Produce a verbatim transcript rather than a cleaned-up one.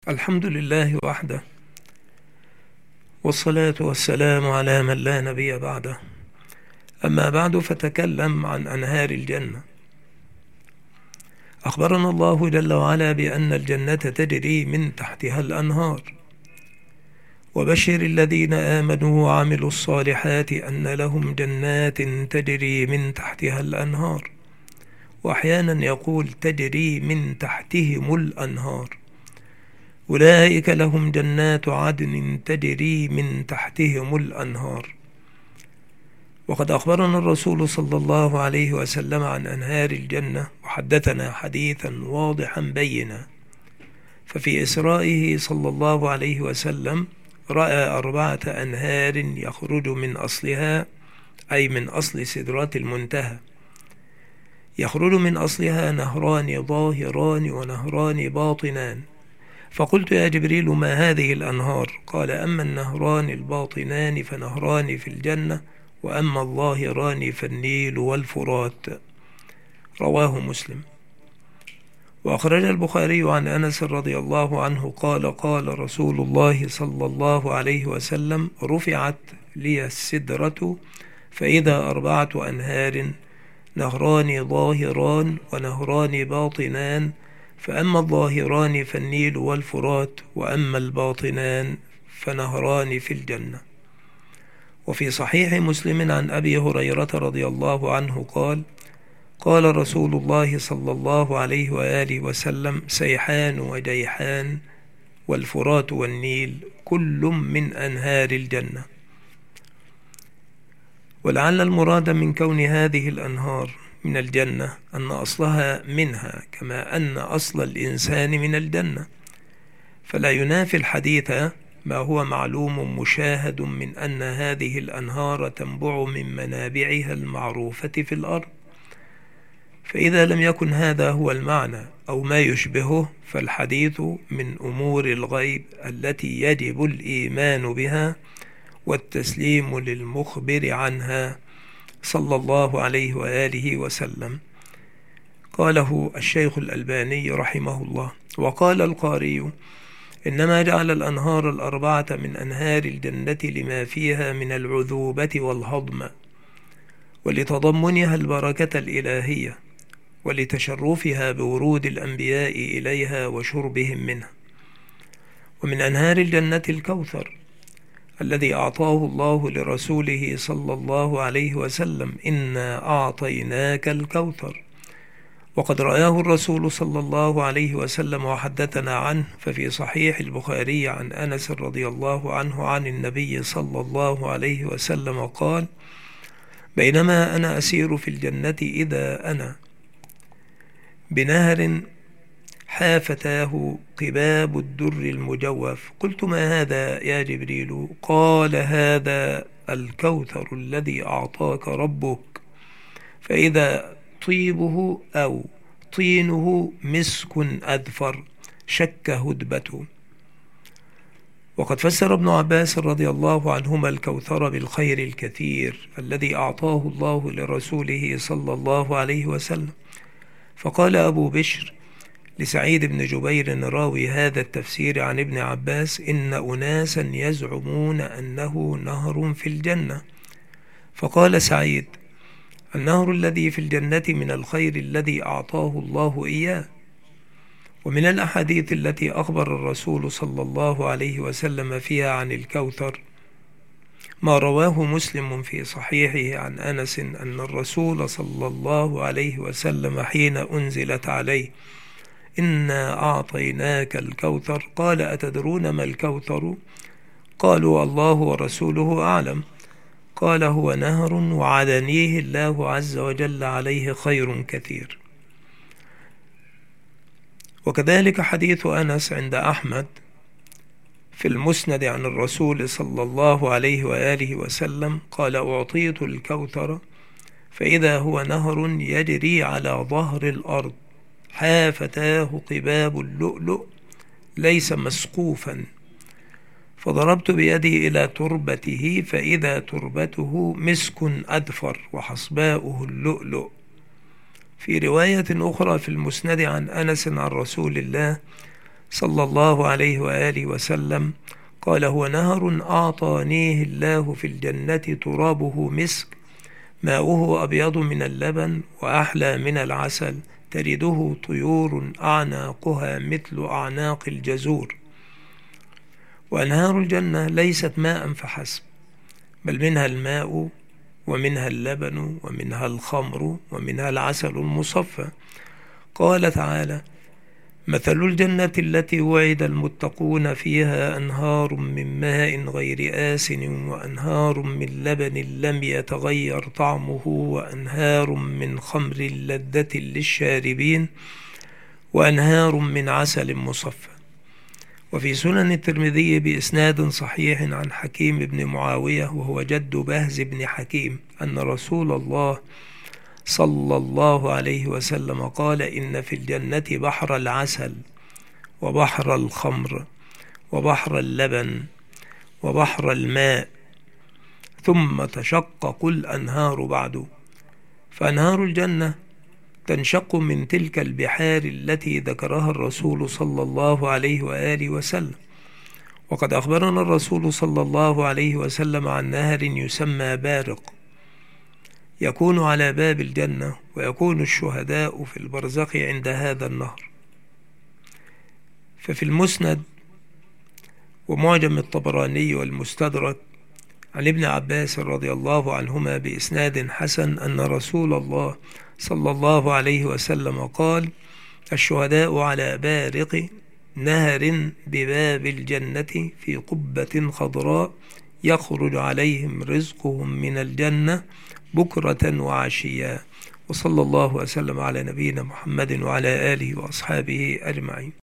الحمد لله وحده، والصلاة والسلام على من لا نبي بعده. أما بعد، فتكلم عن أنهار الجنة. أخبرنا الله جل وعلا بأن الجنة تجري من تحتها الأنهار، وبشر الذين آمنوا وعملوا الصالحات أن لهم جنات تجري من تحتها الأنهار، وأحيانا يقول تجري من تحتهم الأنهار. أولئك لهم جنات عدن تجري من تحتهم الأنهار. وقد أخبرنا الرسول صلى الله عليه وسلم عن أنهار الجنة، وحدثنا حديثا واضحا بينا. ففي إسرائه صلى الله عليه وسلم رأى أربعة أنهار يخرج من أصلها، أي من أصل سدرات المنتهى، يخرج من أصلها نهران ظاهران ونهران باطنان. فقلت يا جبريل ما هذه الأنهار؟ قال أما النهران الباطنان فنهران في الجنة، وأما الظاهران فالنيل والفرات. رواه مسلم. وأخرج البخاري عن أنس رضي الله عنه قال قال رسول الله صلى الله عليه وسلم: رفعت لي السدرة فإذا أربعة أنهار، نهران ظاهران ونهران باطنان، فأما الظاهران فالنيل والفرات، وأما الباطنان فنهران في الجنة. وفي صحيح مسلم عن أبي هريرة رضي الله عنه قال قال رسول الله صلى الله عليه وآله وسلم: سيحان وجيحان والفرات والنيل كل من أنهار الجنة. ولعل المراد من كون هذه الأنهار من الجنة أن أصلها منها، كما أن أصل الإنسان من الجنة، فلا ينافي الحديث ما هو معلوم مشاهد من أن هذه الأنهار تنبع من منابعها المعروفة في الأرض. فإذا لم يكن هذا هو المعنى أو ما يشبهه، فالحديث من أمور الغيب التي يجب الإيمان بها والتسليم للمخبر عنها صلى الله عليه وآله وسلم. قاله الشيخ الألباني رحمه الله. وقال القاري: إنما جعل الأنهار الأربعة من أنهار الجنة لما فيها من العذوبة والهضم، ولتضمنها البركة الإلهية، ولتشرفها بورود الأنبياء إليها وشربهم منها. ومن أنهار الجنة الكوثر الذي أعطاه الله لرسوله صلى الله عليه وسلم: إنا أعطيناك الكوثر. وقد رآه الرسول صلى الله عليه وسلم وحدثنا عنه. ففي صحيح البخاري عن أنس رضي الله عنه عن النبي صلى الله عليه وسلم قال: بينما أنا أسير في الجنة إذا أنا بنهر حافتاه قباب الدر المجوف. قلت: ما هذا يا جبريل؟ قال: هذا الكوثر الذي أعطاك ربك، فإذا طيبه أو طينه مسك أذفر شك هدبته. وقد فسر ابن عباس رضي الله عنهما الكوثر بالخير الكثير الذي أعطاه الله لرسوله صلى الله عليه وسلم. فقال أبو بشر لسعيد بن جبير راوي هذا التفسير عن ابن عباس: إن أناسا يزعمون أنه نهر في الجنة. فقال سعيد: النهر الذي في الجنة من الخير الذي أعطاه الله إياه. ومن الأحاديث التي أخبر الرسول صلى الله عليه وسلم فيها عن الكوثر ما رواه مسلم في صحيحه عن أنس أن الرسول صلى الله عليه وسلم حين أنزلت عليه: إنا أعطيناك الكوثر، قال: أتدرون ما الكوثر؟ قالوا: الله ورسوله أعلم. قال: هو نهر وعدنيه الله عز وجل عليه خير كثير. وكذلك حديث أنس عند أحمد في المسند عن الرسول صلى الله عليه وآله وسلم قال: أعطيت الكوثر فإذا هو نهر يجري على ظهر الأرض، حافتاه قباب اللؤلؤ ليس مسقوفا، فضربت بيدي إلى تربته فإذا تربته مسك أدفر وحصباؤه اللؤلؤ. في رواية أخرى في المسند عن أنس عن رسول الله صلى الله عليه وآله وسلم قال: هو نهر أعطانيه الله في الجنة ترابه مسك، ماؤه أبيض من اللبن وأحلى من العسل، ترده طيور أعناقها مثل أعناق الجزور. وأنهار الجنة ليست ماء فحسب، بل منها الماء ومنها اللبن ومنها الخمر ومنها العسل المصفى. قال تعالى: مثل الجنة التي وعد المتقون فيها أنهار من ماء غير آسن وأنهار من لبن لم يتغير طعمه وأنهار من خمر لذة للشاربين وأنهار من عسل مصفى. وفي سنن الترمذي بإسناد صحيح عن حكيم بن معاوية وهو جد بهز بن حكيم أن رسول الله صلى الله عليه وسلم قال: إن في الجنة بحر العسل وبحر الخمر وبحر اللبن وبحر الماء، ثم تشقق الأنهار بعد. فأنهار الجنة تنشق من تلك البحار التي ذكرها الرسول صلى الله عليه وآله وسلم. وقد أخبرنا الرسول صلى الله عليه وسلم عن نهر يسمى بارق يكون على باب الجنة، ويكون الشهداء في البرزخ عند هذا النهر. ففي المسند ومعجم الطبراني والمستدرك عن ابن عباس رضي الله عنهما بإسناد حسن أن رسول الله صلى الله عليه وسلم قال: الشهداء على بارق نهر بباب الجنة في قبة خضراء يخرج عليهم رزقهم من الجنة بكرة وعشيا. وصلى الله وسلم على نبينا محمد وعلى آله وأصحابه أجمعين.